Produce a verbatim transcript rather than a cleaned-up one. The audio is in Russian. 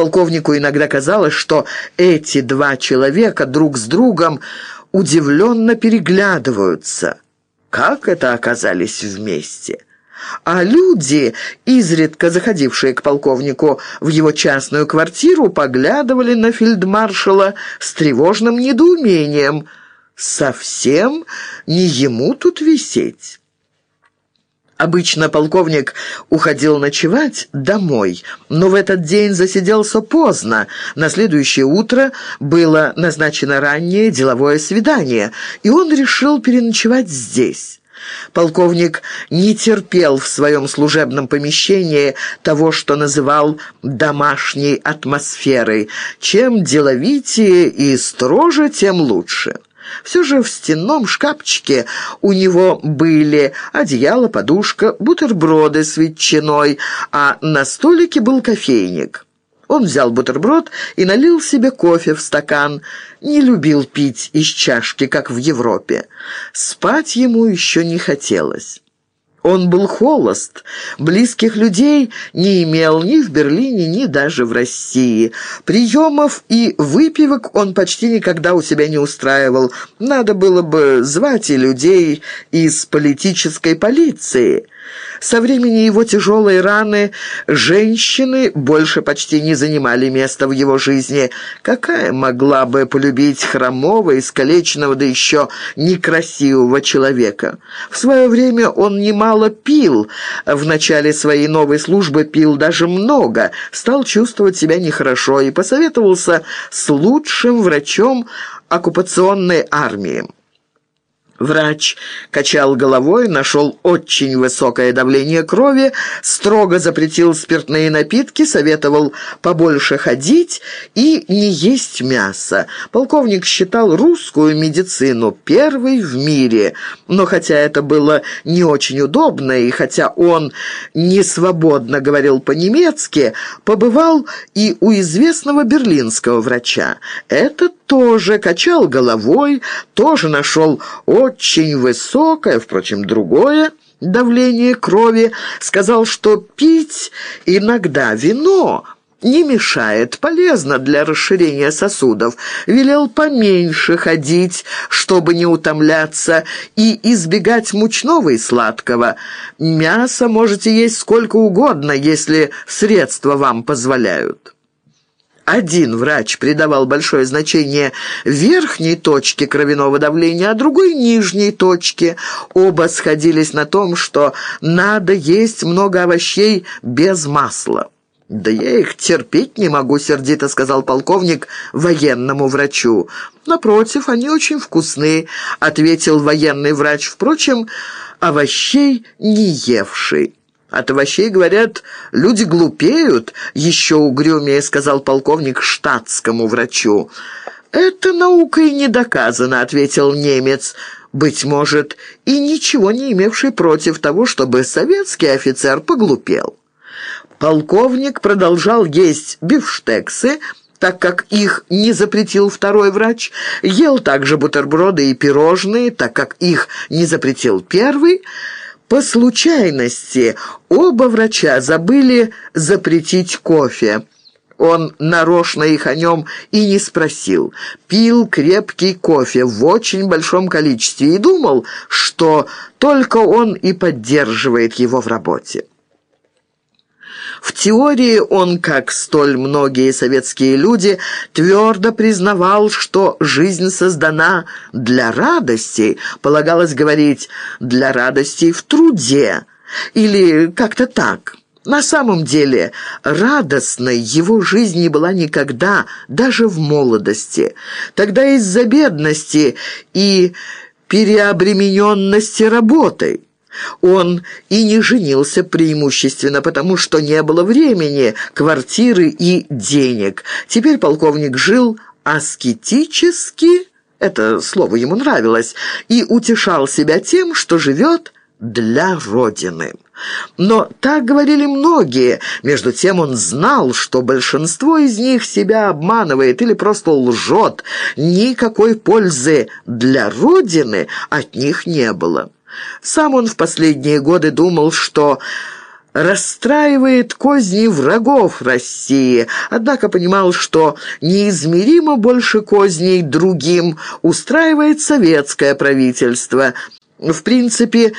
Полковнику иногда казалось, что эти два человека друг с другом удивленно переглядываются. Как это оказались вместе? А люди, изредка заходившие к полковнику в его частную квартиру, поглядывали на фельдмаршала с тревожным недоумением. Совсем не ему тут висеть. Обычно полковник уходил ночевать домой, но в этот день засиделся поздно. На следующее утро было назначено раннее деловое свидание, и он решил переночевать здесь. Полковник не терпел в своем служебном помещении того, что называл «домашней атмосферой». Чем деловитее и строже, тем лучше. Все же в стенном шкафчике у него были одеяло, подушка, бутерброды с ветчиной, а на столике был кофейник. Он взял бутерброд и налил себе кофе в стакан. Не любил пить из чашки, как в Европе. Спать ему еще не хотелось. Он был холост, близких людей не имел ни в Берлине, ни даже в России. Приемов и выпивок он почти никогда у себя не устраивал. Надо было бы звать и людей из политической полиции. Со времени его тяжелой раны женщины больше почти не занимали места в его жизни. Какая могла бы полюбить хромого, искалеченного, да еще некрасивого человека? В свое время он немало пил. В начале своей новой службы пил даже много, стал чувствовать себя нехорошо и посоветовался с лучшим врачом оккупационной армии. Врач качал головой, нашел очень высокое давление крови, строго запретил спиртные напитки, советовал побольше ходить и не есть мясо. Полковник считал русскую медицину первой в мире, но хотя это было не очень удобно, и хотя он не свободно говорил по-немецки, побывал и у известного берлинского врача. Этот тоже качал головой, тоже нашел очень высокое, впрочем, другое давление крови, сказал, что пить иногда вино не мешает, полезно для расширения сосудов, велел поменьше ходить, чтобы не утомляться, и избегать мучного и сладкого. Мясо можете есть сколько угодно, если средства вам позволяют. Один врач придавал большое значение верхней точке кровяного давления, а другой – нижней точке. Оба сходились на том, что надо есть много овощей без масла. «Да я их терпеть не могу», — сердито сказал полковник военному врачу. «Напротив, они очень вкусные», — ответил военный врач, впрочем, овощей не евший. «От овощей, говорят, люди глупеют», — еще угрюмее сказал полковник штатскому врачу. «Это наукой не доказано», — ответил немец, быть может, и ничего не имевший против того, чтобы советский офицер поглупел. Полковник продолжал есть бифштексы, так как их не запретил второй врач, ел также бутерброды и пирожные, так как их не запретил первый. По случайности оба врача забыли запретить кофе. Он нарочно их о нем и не спросил. Пил крепкий кофе в очень большом количестве и думал, что только он и поддерживает его в работе. В теории он, как столь многие советские люди, твердо признавал, что жизнь создана для радостей, полагалось говорить «для радостей в труде» или как-то так. На самом деле, радостной его жизнь не была никогда, даже в молодости. Тогда из-за бедности и переобремененности работой. Он и не женился преимущественно, потому что не было времени, квартиры и денег. Теперь полковник жил аскетически, это слово ему нравилось, и утешал себя тем, что живет для Родины. Но так говорили многие. Между тем он знал, что большинство из них себя обманывает или просто лжет. Никакой пользы для Родины от них не было. Сам он в последние годы думал, что расстраивает козни врагов России, однако понимал, что неизмеримо больше козней другим устраивает советское правительство. В принципе,